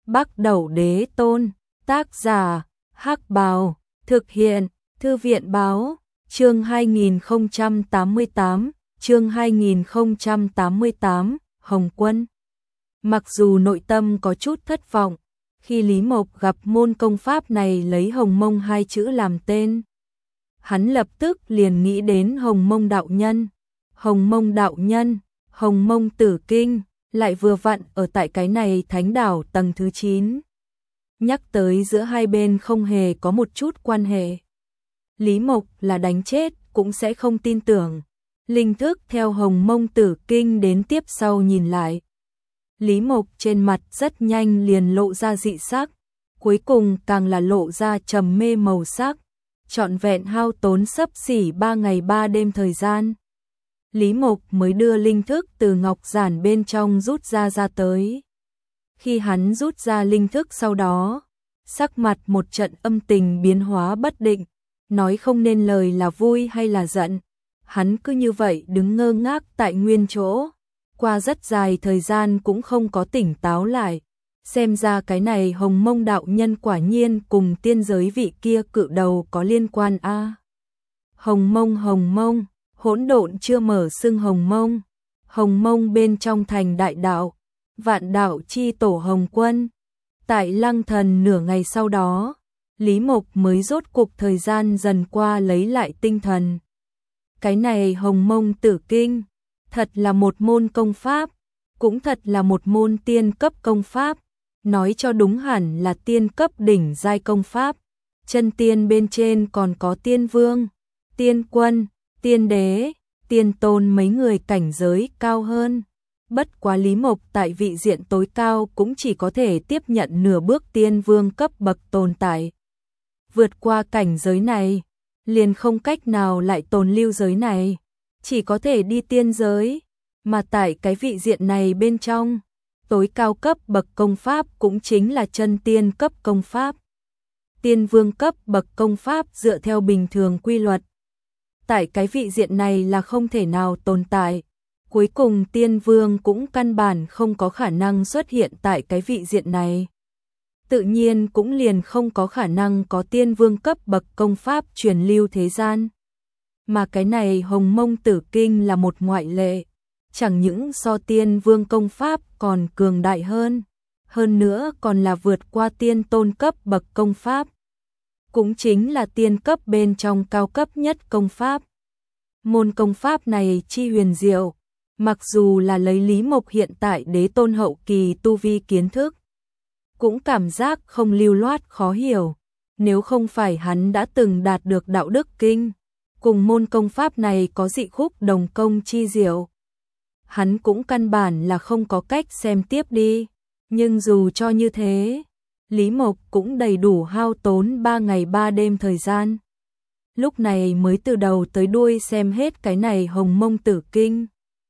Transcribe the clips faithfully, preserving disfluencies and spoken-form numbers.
Bắc Đẩu Đế Tôn, tác giả, Hắc Bào, thực hiện, Thư viện Báo, chương hai nghìn không trăm tám mươi tám, chương hai nghìn không trăm tám mươi tám, Hồng Quân. Mặc dù nội tâm có chút thất vọng, khi Lý Mộc gặp môn công pháp này lấy Hồng Mông hai chữ làm tên, hắn lập tức liền nghĩ đến Hồng Mông đạo nhân. Hồng Mông đạo nhân, Hồng Mông tử kinh, lại vừa vặn ở tại cái này thánh đảo tầng thứ chín. Nhắc tới giữa hai bên không hề có một chút quan hệ. Lý Mộc là đánh chết cũng sẽ không tin tưởng. Linh thức theo Hồng Mông tử kinh đến tiếp sau nhìn lại. Lý Mộc trên mặt rất nhanh liền lộ ra dị sắc, cuối cùng càng là lộ ra trầm mê màu sắc, trọn vẹn hao tốn xấp xỉ ba ngày ba đêm thời gian. Lý Mộc mới đưa linh thức từ ngọc giản bên trong rút ra ra tới. Khi hắn rút ra linh thức sau đó, sắc mặt một trận âm tình biến hóa bất định, nói không nên lời là vui hay là giận. Hắn cứ như vậy đứng ngơ ngác tại nguyên chỗ, qua rất dài thời gian cũng không có tỉnh táo lại. Xem ra cái này Hồng Mông đạo nhân quả nhiên cùng tiên giới vị kia cự đầu có liên quan a. À, Hồng Mông Hồng Mông, hỗn độn chưa mở xưng Hồng Mông. Hồng Mông bên trong thành đại đạo, vạn đạo chi tổ Hồng Quân. Tại Lăng Thần nửa ngày sau đó, Lý Mộc mới rốt cục thời gian dần qua lấy lại tinh thần. Cái này Hồng Mông tử kinh, thật là một môn công pháp, cũng thật là một môn tiên cấp công pháp, nói cho đúng hẳn là tiên cấp đỉnh giai công pháp. Chân tiên bên trên còn có tiên vương, tiên quân, tiên đế, tiên tôn mấy người cảnh giới cao hơn. Bất quá Lý Mộc tại vị diện tối cao cũng chỉ có thể tiếp nhận nửa bước tiên vương cấp bậc tồn tại. Vượt qua cảnh giới này, liền không cách nào lại tồn lưu giới này, chỉ có thể đi tiên giới, mà tại cái vị diện này bên trong, tối cao cấp bậc công pháp cũng chính là chân tiên cấp công pháp. Tiên vương cấp bậc công pháp dựa theo bình thường quy luật, tại cái vị diện này là không thể nào tồn tại. Cuối cùng tiên vương cũng căn bản không có khả năng xuất hiện tại cái vị diện này. Tự nhiên cũng liền không có khả năng có tiên vương cấp bậc công pháp truyền lưu thế gian. Mà cái này Hồng Mông tử kinh là một ngoại lệ, chẳng những so tiên vương công pháp còn cường đại hơn, hơn nữa còn là vượt qua tiên tôn cấp bậc công pháp, cũng chính là tiên cấp bên trong cao cấp nhất công pháp. Môn công pháp này chi huyền diệu, mặc dù là lấy Lý Mộc hiện tại đế tôn hậu kỳ tu vi kiến thức, cũng cảm giác không lưu loát khó hiểu. Nếu không phải hắn đã từng đạt được đạo đức kinh, cùng môn công pháp này có dị khúc đồng công chi diệu, hắn cũng căn bản là không có cách xem tiếp đi. Nhưng dù cho như thế, Lý Mộc cũng đầy đủ hao tốn ba ngày ba đêm thời gian. Lúc này mới từ đầu tới đuôi xem hết cái này Hồng Mông tử kinh.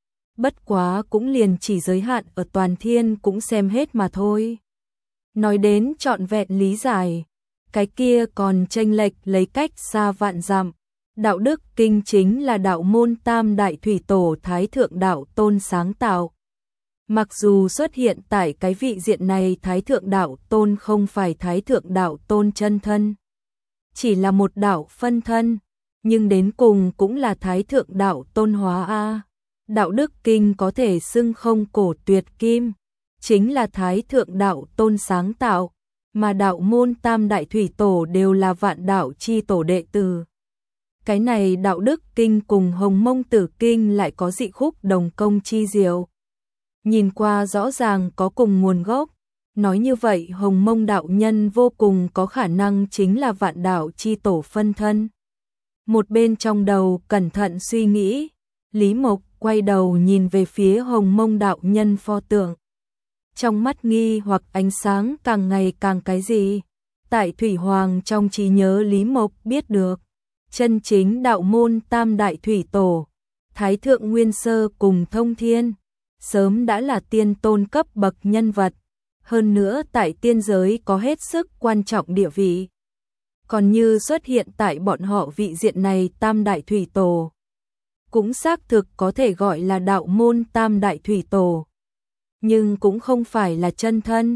Bất quá cũng liền chỉ giới hạn ở toàn thiên cũng xem hết mà thôi. Nói đến trọn vẹn lý giải, cái kia còn chênh lệch lấy cách xa vạn dặm. Đạo đức kinh chính là đạo môn tam đại thủy tổ Thái Thượng Đạo Tôn sáng tạo. Mặc dù xuất hiện tại cái vị diện này Thái Thượng Đạo Tôn không phải Thái Thượng Đạo Tôn chân thân, chỉ là một đạo phân thân, nhưng đến cùng cũng là Thái Thượng Đạo Tôn hóa a. Đạo đức kinh có thể xưng không cổ tuyệt kim, chính là Thái Thượng Đạo Tôn sáng tạo, mà đạo môn tam đại thủy tổ đều là vạn đạo chi tổ đệ tử. Cái này đạo đức kinh cùng Hồng Mông tử kinh lại có dị khúc đồng công chi diệu. Nhìn qua rõ ràng có cùng nguồn gốc, nói như vậy Hồng Mông đạo nhân vô cùng có khả năng chính là vạn đạo chi tổ phân thân. Một bên trong đầu cẩn thận suy nghĩ, Lý Mộc quay đầu nhìn về phía Hồng Mông đạo nhân pho tượng. Trong mắt nghi hoặc ánh sáng càng ngày càng cái gì. Tại Thủy Hoàng trong trí nhớ Lý Mộc biết được, chân chính đạo môn tam đại thủy tổ, Thái Thượng Nguyên Sơ cùng Thông Thiên, sớm đã là tiên tôn cấp bậc nhân vật, hơn nữa tại tiên giới có hết sức quan trọng địa vị. Còn như xuất hiện tại bọn họ vị diện này tam đại thủy tổ, cũng xác thực có thể gọi là đạo môn tam đại thủy tổ, nhưng cũng không phải là chân thân.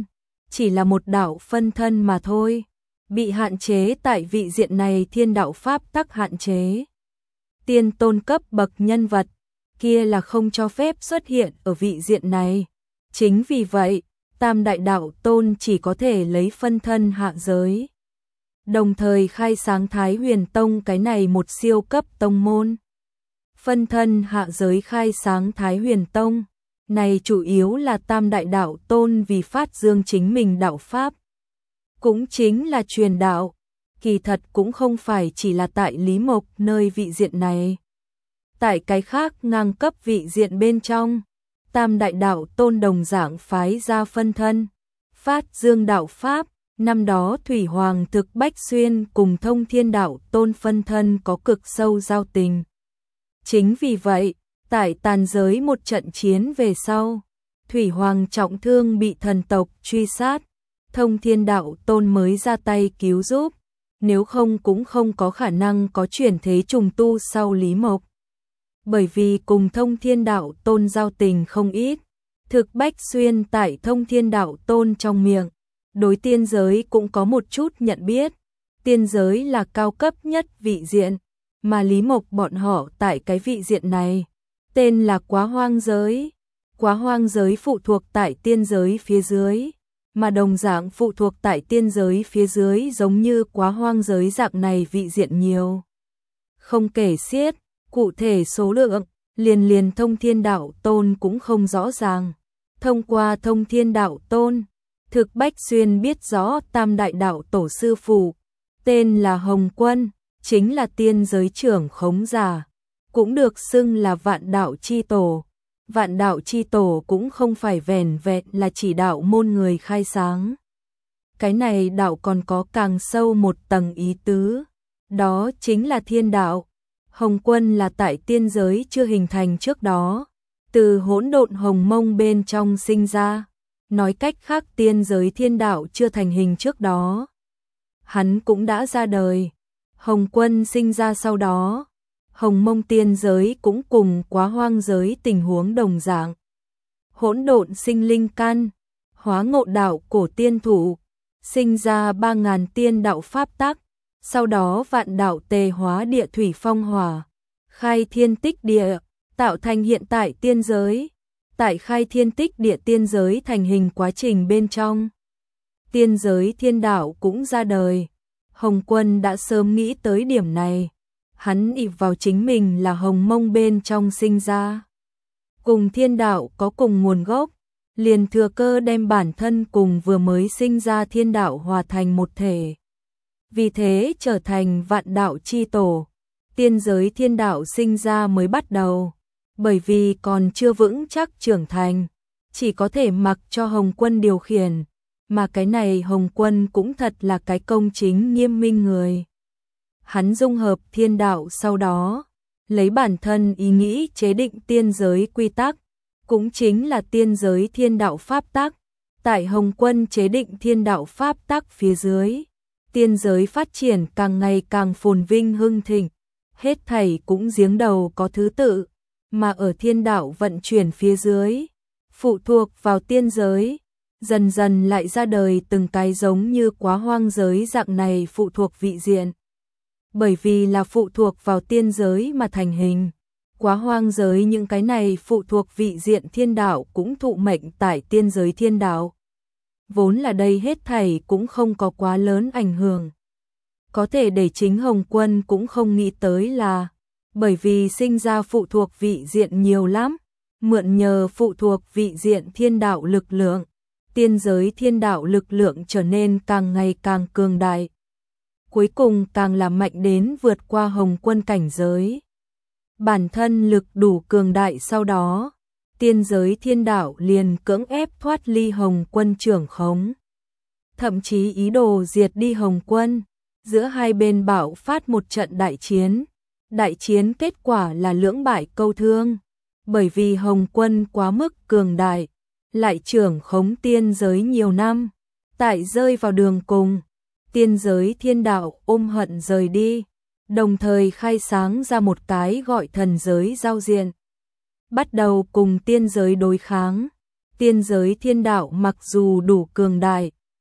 chỉ là một đạo phân thân mà thôi, bị hạn chế tại vị diện này thiên đạo pháp tắc hạn chế. Tiên tôn cấp bậc nhân vật kia là không cho phép xuất hiện ở vị diện này. Chính vì vậy, Tam Đại Đạo Tôn chỉ có thể lấy phân thân hạ giới. Đồng thời khai sáng Thái Huyền Tông cái này một siêu cấp tông môn. Phân thân hạ giới khai sáng Thái Huyền Tông, này chủ yếu là Tam Đại Đạo Tôn vì phát dương chính mình đạo pháp. Cũng chính là truyền đạo, kỳ thật cũng không phải chỉ là tại Lý Mộc nơi vị diện này. Tại cái khác ngang cấp vị diện bên trong, Tam Đại Đạo Tôn đồng dạng phái ra phân thân, phát dương đạo pháp. Năm đó Thủy Hoàng thực Bách Xuyên cùng Thông Thiên Đạo Tôn phân thân có cực sâu giao tình. Chính vì vậy, tại tàn giới một trận chiến về sau, Thủy Hoàng trọng thương bị thần tộc truy sát, Thông Thiên Đạo Tôn mới ra tay cứu giúp, nếu không cũng không có khả năng có chuyển thế trùng tu sau Lý Mộc. Bởi vì cùng Thông Thiên Đạo Tôn giao tình không ít, thực Bách Xuyên tại Thông Thiên Đạo Tôn trong miệng, đối tiên giới cũng có một chút nhận biết, tiên giới là cao cấp nhất vị diện, mà Lý Mộc bọn họ tại cái vị diện này, tên là Quá Hoang Giới. Quá Hoang Giới phụ thuộc tại tiên giới phía dưới, mà đồng dạng phụ thuộc tại tiên giới phía dưới giống như Quá Hoang Giới dạng này vị diện nhiều. Không kể xiết, cụ thể số lượng, liền liền Thông Thiên Đạo Tôn cũng không rõ ràng. Thông qua Thông Thiên Đạo Tôn, thực Bách Xuyên biết rõ Tam Đại Đạo Tổ sư phụ, tên là Hồng Quân, chính là tiên giới trưởng khống giả, cũng được xưng là Vạn Đạo Chi Tổ. Vạn Đạo Chi Tổ cũng không phải vẻn vẹn là chỉ đạo môn người khai sáng. Cái này đạo còn có càng sâu một tầng ý tứ, đó chính là thiên đạo. Hồng Quân là tại tiên giới chưa hình thành trước đó, từ hỗn độn hồng mông bên trong sinh ra, nói cách khác tiên giới thiên đạo chưa thành hình trước đó. Hắn cũng đã ra đời, Hồng Quân sinh ra sau đó. Hồng Mông tiên giới cũng cùng Quá Hoang giới tình huống đồng dạng. Hỗn độn sinh linh căn, hóa ngộ đạo cổ tiên thủ, sinh ra ba ngàn tiên đạo pháp tắc, sau đó vạn đạo tề hóa địa thủy phong hỏa, khai thiên tích địa, tạo thành hiện tại tiên giới. Tại khai thiên tích địa tiên giới thành hình quá trình bên trong, tiên giới thiên đạo cũng ra đời. Hồng Quân đã sớm nghĩ tới điểm này. Hắn ỷ vào chính mình là Hồng Mông bên trong sinh ra, cùng thiên đạo có cùng nguồn gốc, liền thừa cơ đem bản thân cùng vừa mới sinh ra thiên đạo hòa thành một thể. Vì thế trở thành Vạn Đạo Chi Tổ. Tiên giới thiên đạo sinh ra mới bắt đầu, bởi vì còn chưa vững chắc trưởng thành, chỉ có thể mặc cho Hồng Quân điều khiển, mà cái này Hồng Quân cũng thật là cái công chính nghiêm minh người. Hắn dung hợp thiên đạo sau đó, lấy bản thân ý nghĩ chế định tiên giới quy tắc, cũng chính là tiên giới thiên đạo pháp tắc. Tại Hồng Quân chế định thiên đạo pháp tắc phía dưới, tiên giới phát triển càng ngày càng phồn vinh hưng thịnh, hết thảy cũng giếng đầu có thứ tự, mà ở thiên đạo vận chuyển phía dưới, phụ thuộc vào tiên giới, dần dần lại ra đời từng cái giống như Quá Hoang giới dạng này phụ thuộc vị diện. Bởi vì là phụ thuộc vào tiên giới mà thành hình, Quá Hoang giới những cái này phụ thuộc vị diện thiên đạo cũng thụ mệnh tại tiên giới thiên đạo. Vốn là đây hết thảy cũng không có quá lớn ảnh hưởng. Có thể để chính Hồng Quân cũng không nghĩ tới là, bởi vì sinh ra phụ thuộc vị diện nhiều lắm, mượn nhờ phụ thuộc vị diện thiên đạo lực lượng, tiên giới thiên đạo lực lượng trở nên càng ngày càng cường đại. Cuối cùng càng là mạnh đến vượt qua Hồng Quân cảnh giới. Bản thân lực đủ cường đại sau đó, tiên giới thiên đạo liền cưỡng ép thoát ly Hồng Quân trưởng khống. Thậm chí ý đồ diệt đi Hồng Quân, giữa hai bên bạo phát một trận đại chiến. Đại chiến kết quả là lưỡng bại câu thương, bởi vì Hồng Quân quá mức cường đại, lại trưởng khống tiên giới nhiều năm, tại rơi vào đường cùng. Tiên giới thiên đạo ôm hận rời đi, đồng thời khai sáng ra một cái gọi thần giới giao diện. Bắt đầu cùng tiên giới đối kháng. Tiên giới thiên đạo mặc dù đủ cường đại,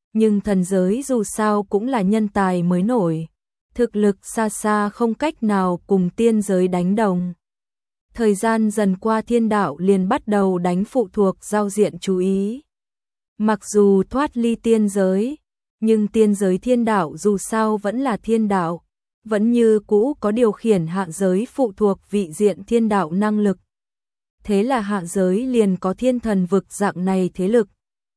nhưng thần giới dù sao cũng là nhân tài mới nổi, thực lực xa xa không cách nào cùng tiên giới đánh đồng. Thời gian dần qua thiên đạo liền bắt đầu đánh phụ thuộc giao diện chú ý. Mặc dù thoát ly tiên giới, nhưng tiên giới thiên đạo dù sao vẫn là thiên đạo, vẫn như cũ có điều khiển hạ giới phụ thuộc vị diện thiên đạo năng lực. Thế là hạ giới liền có thiên thần vực dạng này thế lực.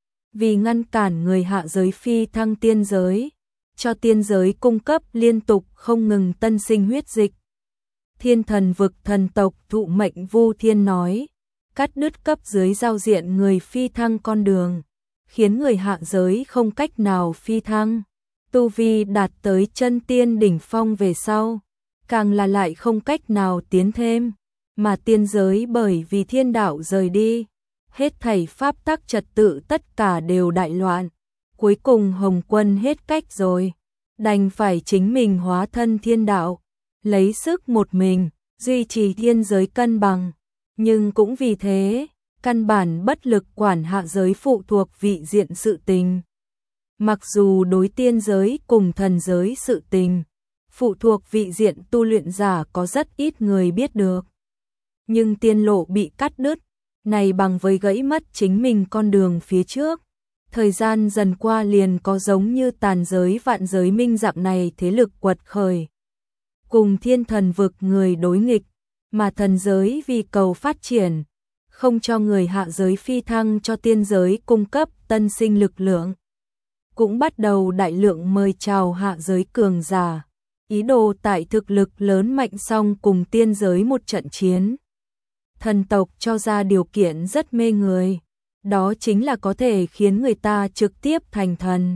Vì ngăn cản người hạ giới phi thăng tiên giới, cho tiên giới cung cấp liên tục không ngừng tân sinh huyết dịch. Thiên thần vực thần tộc thụ mệnh Vu Thiên nói, cắt đứt cấp dưới giao diện người phi thăng con đường, khiến người hạ giới không cách nào phi thăng. Tu vi đạt tới chân tiên đỉnh phong về sau, càng là lại không cách nào tiến thêm, mà tiên giới bởi vì thiên đạo rời đi, hết thảy pháp tắc trật tự tất cả đều đại loạn. Cuối cùng Hồng Quân hết cách rồi, đành phải chính mình hóa thân thiên đạo, lấy sức một mình, duy trì thiên giới cân bằng. Nhưng cũng vì thế, căn bản bất lực quản hạ giới phụ thuộc vị diện sự tình. Mặc dù đối tiên giới cùng thần giới sự tình, phụ thuộc vị diện tu luyện giả có rất ít người biết được. Nhưng tiên lộ bị cắt đứt, này bằng với gãy mất chính mình con đường phía trước. Thời gian dần qua liền có giống như tàn giới vạn giới minh dạng này thế lực quật khởi. Cùng thiên thần vực người đối nghịch, mà thần giới vì cầu phát triển, không cho người hạ giới phi thăng cho tiên giới cung cấp tân sinh lực lượng. Cũng bắt đầu đại lượng mời chào hạ giới cường giả, ý đồ tại thực lực lớn mạnh xong cùng tiên giới một trận chiến. Thần tộc cho ra điều kiện rất mê người, đó chính là có thể khiến người ta trực tiếp thành thần.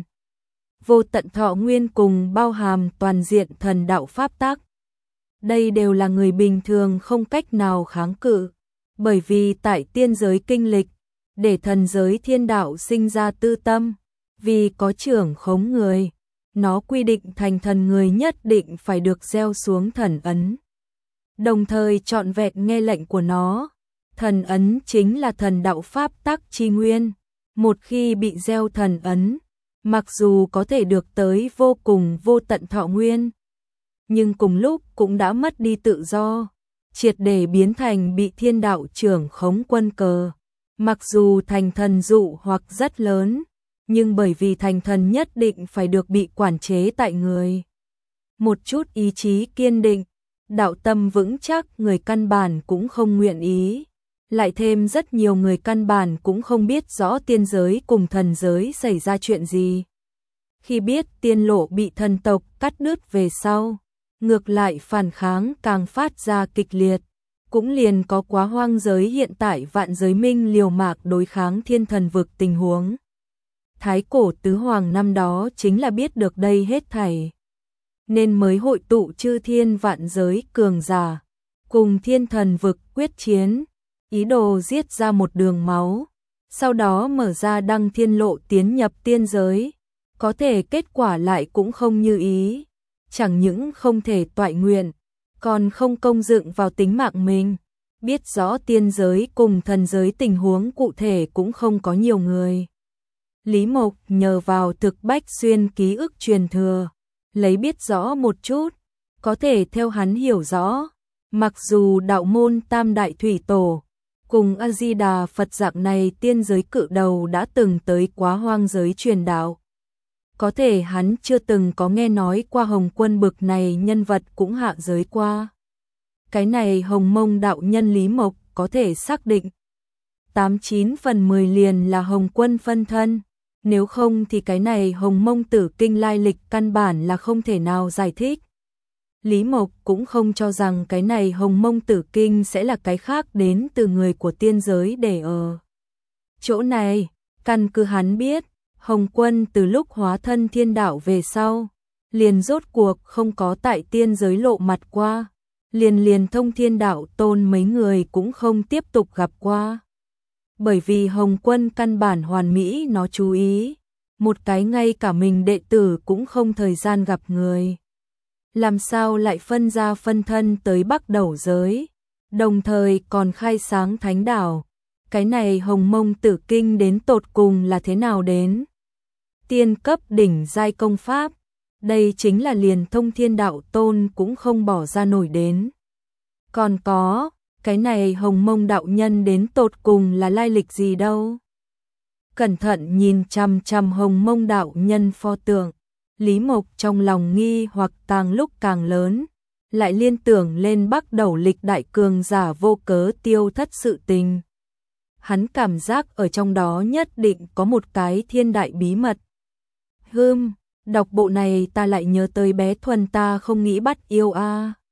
Vô tận thọ nguyên cùng bao hàm toàn diện thần đạo pháp tắc. Đây đều là người bình thường không cách nào kháng cự, bởi vì tại tiên giới kinh lịch, để thần giới thiên đạo sinh ra tư tâm, vì có trưởng khống người, nó quy định thành thần người nhất định phải được gieo xuống thần ấn. Đồng thời trọn vẹn nghe lệnh của nó, thần ấn chính là thần đạo pháp tắc chi nguyên, một khi bị gieo thần ấn, mặc dù có thể được tới vô cùng vô tận thọ nguyên, nhưng cùng lúc cũng đã mất đi tự do, triệt để biến thành bị thiên đạo trưởng khống quân cờ. Mặc dù thành thần dụ hoặc rất lớn, nhưng bởi vì thành thần nhất định phải được bị quản chế tại người. Một chút ý chí kiên định, đạo tâm vững chắc người căn bản cũng không nguyện ý. Lại thêm rất nhiều người căn bản cũng không biết rõ tiên giới cùng thần giới xảy ra chuyện gì. Khi biết tiên lộ bị thần tộc cắt đứt về sau, ngược lại phản kháng càng phát ra kịch liệt. Cũng liền có quá hoang giới hiện tại vạn giới minh liều mạc đối kháng thiên thần vực tình huống. Thái cổ tứ hoàng năm đó chính là biết được đây hết thảy, nên mới hội tụ chư thiên vạn giới cường giả, cùng thiên thần vực quyết chiến, ý đồ giết ra một đường máu, sau đó mở ra đăng thiên lộ tiến nhập tiên giới. Có thể kết quả lại cũng không như ý, chẳng những không thể toại nguyện, còn không công dựng vào tính mạng mình. Biết rõ tiên giới cùng thần giới tình huống cụ thể cũng không có nhiều người. Lý Mộc nhờ vào thực bách xuyên ký ức truyền thừa, lấy biết rõ một chút, có thể theo hắn hiểu rõ. Mặc dù đạo môn Tam Đại Thủy Tổ, cùng A-di-đà Phật dạng này tiên giới cự đầu đã từng tới quá hoang giới truyền đạo, có thể hắn chưa từng có nghe nói qua Hồng Quân bực này nhân vật cũng hạ giới qua. Cái này Hồng Mông đạo nhân Lý Mộc có thể xác định tám chín phần mười liền là Hồng Quân phân thân, nếu không thì cái này Hồng Mông tử kinh lai lịch căn bản là không thể nào giải thích. Lý Mộc cũng không cho rằng cái này Hồng Mông tử kinh sẽ là cái khác đến từ người của tiên giới để ở chỗ này. Căn cứ hắn biết, Hồng Quân từ lúc hóa thân thiên đạo về sau, liền rốt cuộc không có tại tiên giới lộ mặt qua, liền liền thông thiên đạo tôn mấy người cũng không tiếp tục gặp qua. Bởi vì Hồng Quân căn bản hoàn mỹ nó chú ý, một cái ngay cả mình đệ tử cũng không thời gian gặp người. Làm sao lại phân ra phân thân tới Bắc Đẩu giới, đồng thời còn khai sáng thánh đảo. Cái này Hồng Mông tử kinh đến tột cùng là thế nào đến? tiên cấp đỉnh giai công pháp, đây chính là liền Thông Thiên Đạo Tôn cũng không bỏ ra nổi đến. Còn có, cái này Hồng Mông đạo nhân đến tột cùng là lai lịch gì đâu? Cẩn thận nhìn chằm chằm Hồng Mông đạo nhân pho tượng, Lý Mộc trong lòng nghi hoặc càng lúc càng lớn, lại liên tưởng lên Bắc Đầu lịch đại cường giả vô cớ tiêu thất sự tình. Hắn cảm giác ở trong đó nhất định có một cái thiên đại bí mật. Hừm, đọc bộ này ta lại nhớ tới bé Thuần ta không nghĩ bắt yêu a.